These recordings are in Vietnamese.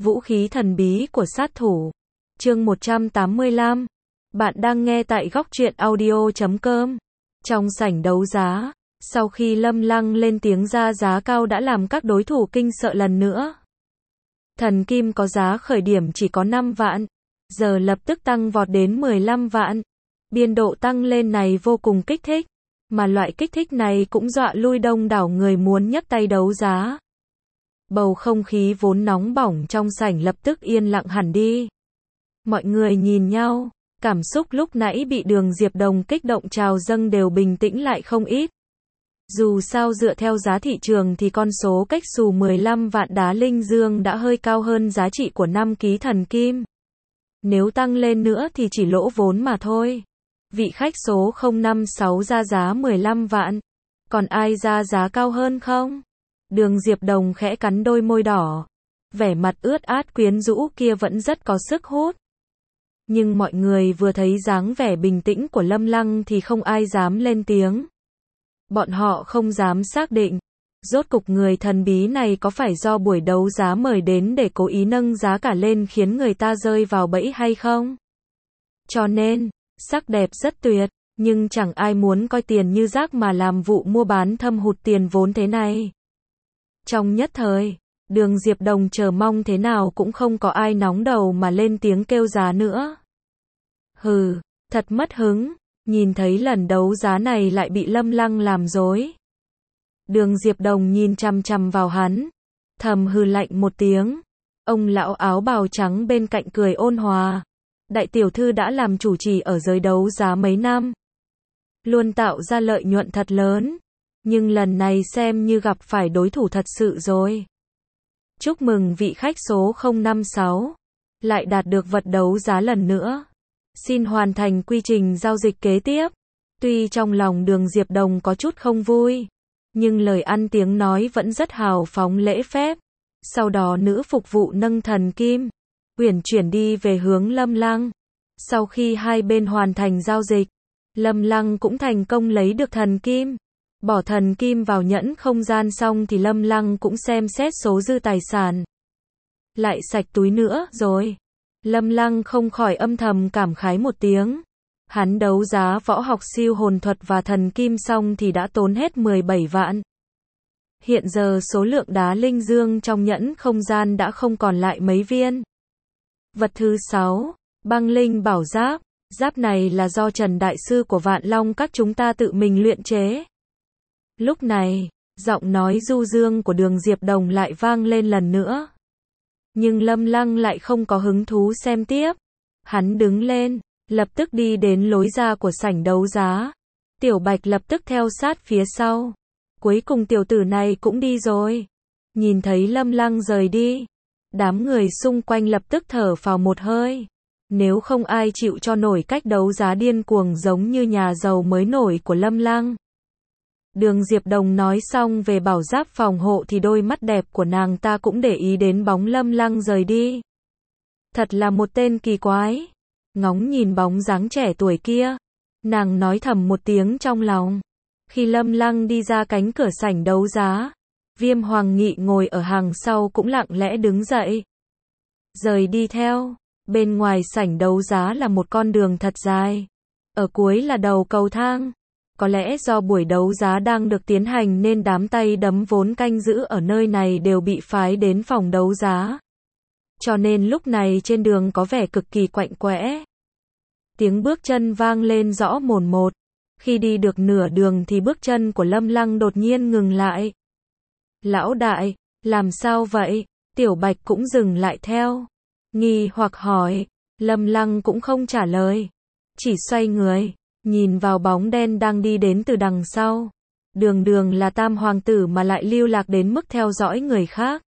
Vũ khí thần bí của sát thủ. Chương 185. Bạn đang nghe tại góc truyện audio.com. Trong sảnh đấu giá, sau khi Lâm Lăng lên tiếng ra giá cao đã làm các đối thủ kinh sợ lần nữa. Thần kim có giá khởi điểm chỉ có 5 vạn, giờ lập tức tăng vọt đến 15 vạn. Biên độ tăng lên này vô cùng kích thích, mà loại kích thích này cũng dọa lui đông đảo người muốn nhấc tay đấu giá. Bầu không khí vốn nóng bỏng trong sảnh lập tức yên lặng hẳn đi. Mọi người nhìn nhau, cảm xúc lúc nãy bị Đường Diệp Đồng kích động trào dâng đều bình tĩnh lại không ít. Dù sao dựa theo giá thị trường thì con số cách xù 15 vạn đá linh dương đã hơi cao hơn giá trị của 5 ký thần kim. Nếu tăng lên nữa thì chỉ lỗ vốn mà thôi. Vị khách số 056 ra giá 15 vạn. Còn ai ra giá cao hơn không? Đường Diệp Đồng khẽ cắn đôi môi đỏ. Vẻ mặt ướt át quyến rũ kia vẫn rất có sức hút. Nhưng mọi người vừa thấy dáng vẻ bình tĩnh của Lâm Lăng thì không ai dám lên tiếng. Bọn họ không dám xác định, rốt cục người thần bí này có phải do buổi đấu giá mời đến để cố ý nâng giá cả lên khiến người ta rơi vào bẫy hay không? Cho nên, sắc đẹp rất tuyệt, nhưng chẳng ai muốn coi tiền như rác mà làm vụ mua bán thâm hụt tiền vốn thế này. Trong nhất thời, Đường Diệp Đồng chờ mong thế nào cũng không có ai nóng đầu mà lên tiếng kêu giá nữa. Hừ, thật mất hứng, nhìn thấy lần đấu giá này lại bị Lâm Lăng làm dối. Đường Diệp Đồng nhìn chằm chằm vào hắn, thầm hừ lạnh một tiếng. Ông lão áo bào trắng bên cạnh cười ôn hòa. Đại tiểu thư đã làm chủ trì ở giới đấu giá mấy năm, luôn tạo ra lợi nhuận thật lớn, nhưng lần này xem như gặp phải đối thủ thật sự rồi. Chúc mừng vị khách số 056, lại đạt được vật đấu giá lần nữa. Xin hoàn thành quy trình giao dịch kế tiếp. Tuy trong lòng Đường Diệp Đồng có chút không vui, nhưng lời ăn tiếng nói vẫn rất hào phóng lễ phép. Sau đó nữ phục vụ nâng thần kim, uyển chuyển đi về hướng Lâm Lăng. Sau khi hai bên hoàn thành giao dịch, Lâm Lăng cũng thành công lấy được thần kim. Bỏ thần kim vào nhẫn không gian xong thì Lâm Lăng cũng xem xét số dư tài sản. Lại sạch túi nữa rồi. Lâm Lăng không khỏi âm thầm cảm khái một tiếng. Hắn đấu giá võ học siêu hồn thuật và thần kim xong thì đã tốn hết 17 vạn. Hiện giờ số lượng đá linh dương trong nhẫn không gian đã không còn lại mấy viên. Vật thứ 6, băng linh bảo giáp. Giáp này là do Trần Đại Sư của Vạn Long các chúng ta tự mình luyện chế. Lúc này, giọng nói du dương của Đường Diệp Đồng lại vang lên lần nữa. Nhưng Lâm Lăng lại không có hứng thú xem tiếp. Hắn đứng lên, lập tức đi đến lối ra của sảnh đấu giá. Tiểu Bạch lập tức theo sát phía sau. Cuối cùng tiểu tử này cũng đi rồi. Nhìn thấy Lâm Lăng rời đi, đám người xung quanh lập tức thở phào một hơi. Nếu không ai chịu cho nổi cách đấu giá điên cuồng giống như nhà giàu mới nổi của Lâm Lăng. Đường Diệp Đồng nói xong về bảo giáp phòng hộ thì đôi mắt đẹp của nàng ta cũng để ý đến bóng Lâm Lăng rời đi. Thật là một tên kỳ quái. Ngóng nhìn bóng dáng trẻ tuổi kia, nàng nói thầm một tiếng trong lòng. Khi Lâm Lăng đi ra cánh cửa sảnh đấu giá, Viêm Hoàng Nghị ngồi ở hàng sau cũng lặng lẽ đứng dậy, rời đi theo. Bên ngoài sảnh đấu giá là một con đường thật dài, ở cuối là đầu cầu thang. Có lẽ do buổi đấu giá đang được tiến hành nên đám tay đấm vốn canh giữ ở nơi này đều bị phái đến phòng đấu giá. Cho nên lúc này trên đường có vẻ cực kỳ quạnh quẽ. Tiếng bước chân vang lên rõ mồn một. Khi đi được nửa đường thì bước chân của Lâm Lăng đột nhiên ngừng lại. Lão đại, làm sao vậy? Tiểu Bạch cũng dừng lại theo. Nghi hoặc hỏi. Lâm Lăng cũng không trả lời, chỉ xoay người, nhìn vào bóng đen đang đi đến từ đằng sau. Đường đường là tam hoàng tử mà lại lưu lạc đến mức theo dõi người khác.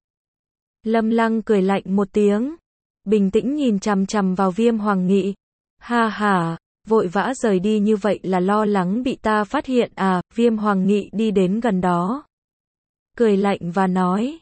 Lâm Lăng cười lạnh một tiếng, bình tĩnh nhìn chằm chằm vào Viêm Hoàng Nghị. Ha ha, vội vã rời đi như vậy là lo lắng bị ta phát hiện à? Viêm Hoàng Nghị đi đến gần đó, cười lạnh và nói.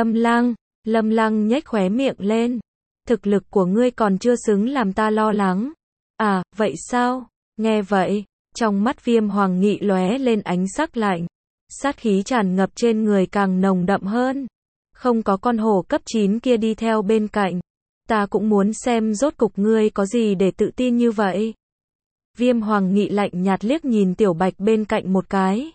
Lâm Lăng nhếch khóe miệng lên. Thực lực của ngươi còn chưa xứng làm ta lo lắng. À, vậy sao? Nghe vậy, trong mắt Viêm Hoàng Nghị lóe lên ánh sắc lạnh. Sát khí tràn ngập trên người càng nồng đậm hơn. Không có con hổ cấp 9 kia đi theo bên cạnh. Ta cũng muốn xem rốt cục ngươi có gì để tự tin như vậy. Viêm Hoàng Nghị lạnh nhạt liếc nhìn Tiểu Bạch bên cạnh một cái.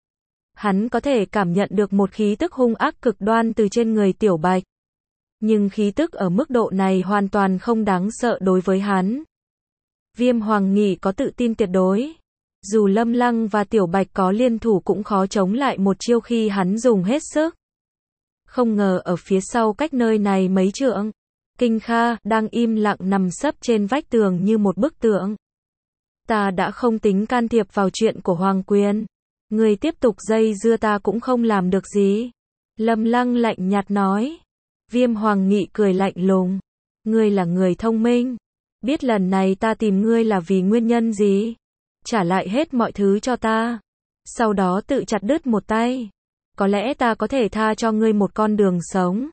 Hắn có thể cảm nhận được một khí tức hung ác cực đoan từ trên người Tiểu Bạch. Nhưng khí tức ở mức độ này hoàn toàn không đáng sợ đối với hắn. Viêm Hoàng Nghị có tự tin tuyệt đối. Dù Lâm Lăng và Tiểu Bạch có liên thủ cũng khó chống lại một chiêu khi hắn dùng hết sức. Không ngờ ở phía sau cách nơi này mấy trượng, Kinh Kha đang im lặng nằm sấp trên vách tường như một bức tượng. Ta đã không tính can thiệp vào chuyện của Hoàng Quyền. Người tiếp tục dây dưa ta cũng không làm được gì. Lâm Lăng lạnh nhạt nói. Viêm Hoàng Nghị cười lạnh lùng. Ngươi là người thông minh. Biết lần này ta tìm ngươi là vì nguyên nhân gì? Trả lại hết mọi thứ cho ta. Sau đó tự chặt đứt một tay. Có lẽ ta có thể tha cho ngươi một con đường sống.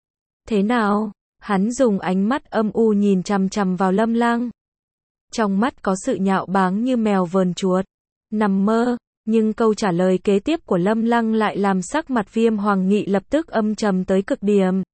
Thế nào? Hắn dùng ánh mắt âm u nhìn chằm chằm vào Lâm Lăng. Trong mắt có sự nhạo báng như mèo vờn chuột. Nằm mơ. Nhưng câu trả lời kế tiếp của Lâm Lăng lại làm sắc mặt Viêm Hoàng Nghị lập tức âm trầm tới cực điểm.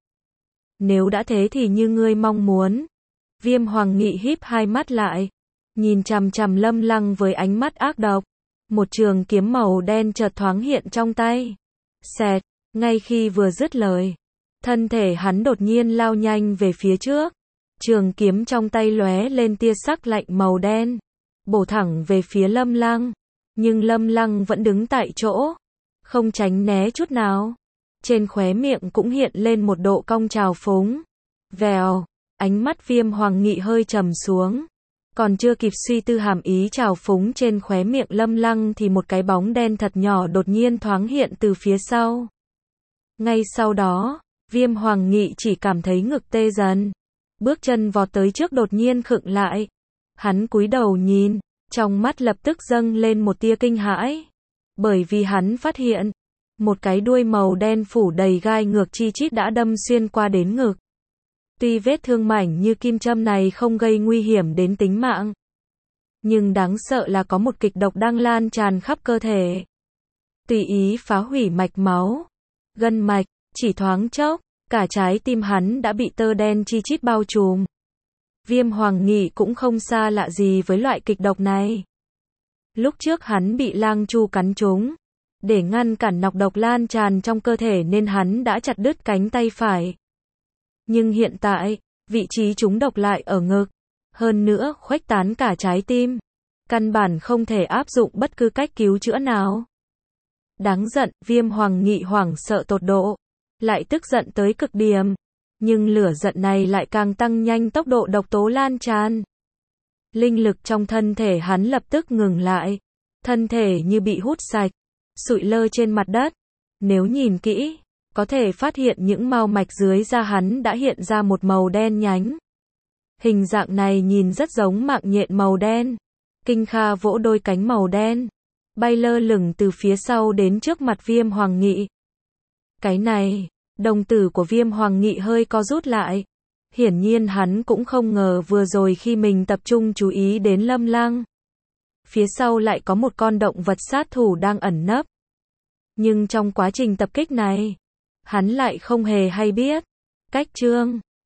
Nếu đã thế thì như ngươi mong muốn. Viêm Hoàng Nghị híp hai mắt lại. Nhìn chằm chằm Lâm Lăng với ánh mắt ác độc. Một trường kiếm màu đen chợt thoáng hiện trong tay. Xẹt, ngay khi vừa dứt lời. Thân thể hắn đột nhiên lao nhanh về phía trước. Trường kiếm trong tay lóe lên tia sắc lạnh màu đen. Bổ thẳng về phía Lâm Lăng. Nhưng Lâm Lăng vẫn đứng tại chỗ. Không tránh né chút nào. Trên khóe miệng cũng hiện lên một độ cong trào phúng. Vèo, ánh mắt Viêm Hoàng Nghị hơi trầm xuống. Còn chưa kịp suy tư hàm ý trào phúng trên khóe miệng Lâm Lăng thì một cái bóng đen thật nhỏ đột nhiên thoáng hiện từ phía sau. Ngay sau đó, Viêm Hoàng Nghị chỉ cảm thấy ngực tê dần. Bước chân vọt tới trước đột nhiên khựng lại. Hắn cúi đầu nhìn, trong mắt lập tức dâng lên một tia kinh hãi. Bởi vì hắn phát hiện, một cái đuôi màu đen phủ đầy gai ngược chi chít đã đâm xuyên qua đến ngực. Tuy vết thương mảnh như kim châm này không gây nguy hiểm đến tính mạng, nhưng đáng sợ là có một kịch độc đang lan tràn khắp cơ thể. Tùy ý phá hủy mạch máu, gân mạch, chỉ thoáng chốc, cả trái tim hắn đã bị tơ đen chi chít bao trùm. Viêm Hoàng Nghị cũng không xa lạ gì với loại kịch độc này. Lúc trước hắn bị lang chu cắn trúng. Để ngăn cản nọc độc lan tràn trong cơ thể nên hắn đã chặt đứt cánh tay phải. Nhưng hiện tại, vị trí trúng độc lại ở ngực. Hơn nữa khuếch tán cả trái tim. Căn bản không thể áp dụng bất cứ cách cứu chữa nào. Đáng giận, Viêm Hoàng Nghị hoảng sợ tột độ. Lại tức giận tới cực điểm. Nhưng lửa giận này lại càng tăng nhanh tốc độ độc tố lan tràn. Linh lực trong thân thể hắn lập tức ngừng lại. Thân thể như bị hút sạch. Sụi lơ trên mặt đất. Nếu nhìn kỹ, có thể phát hiện những mao mạch dưới da hắn đã hiện ra một màu đen nhánh. Hình dạng này nhìn rất giống mạng nhện màu đen. Kinh Kha vỗ đôi cánh màu đen, bay lơ lửng từ phía sau đến trước mặt Viêm Hoàng Nghị. Cái này, đồng tử của Viêm Hoàng Nghị hơi co rút lại. Hiển nhiên hắn cũng không ngờ vừa rồi khi mình tập trung chú ý đến Lâm Lăng, phía sau lại có một con động vật sát thủ đang ẩn nấp. Nhưng trong quá trình tập kích này, hắn lại không hề hay biết. Cách chương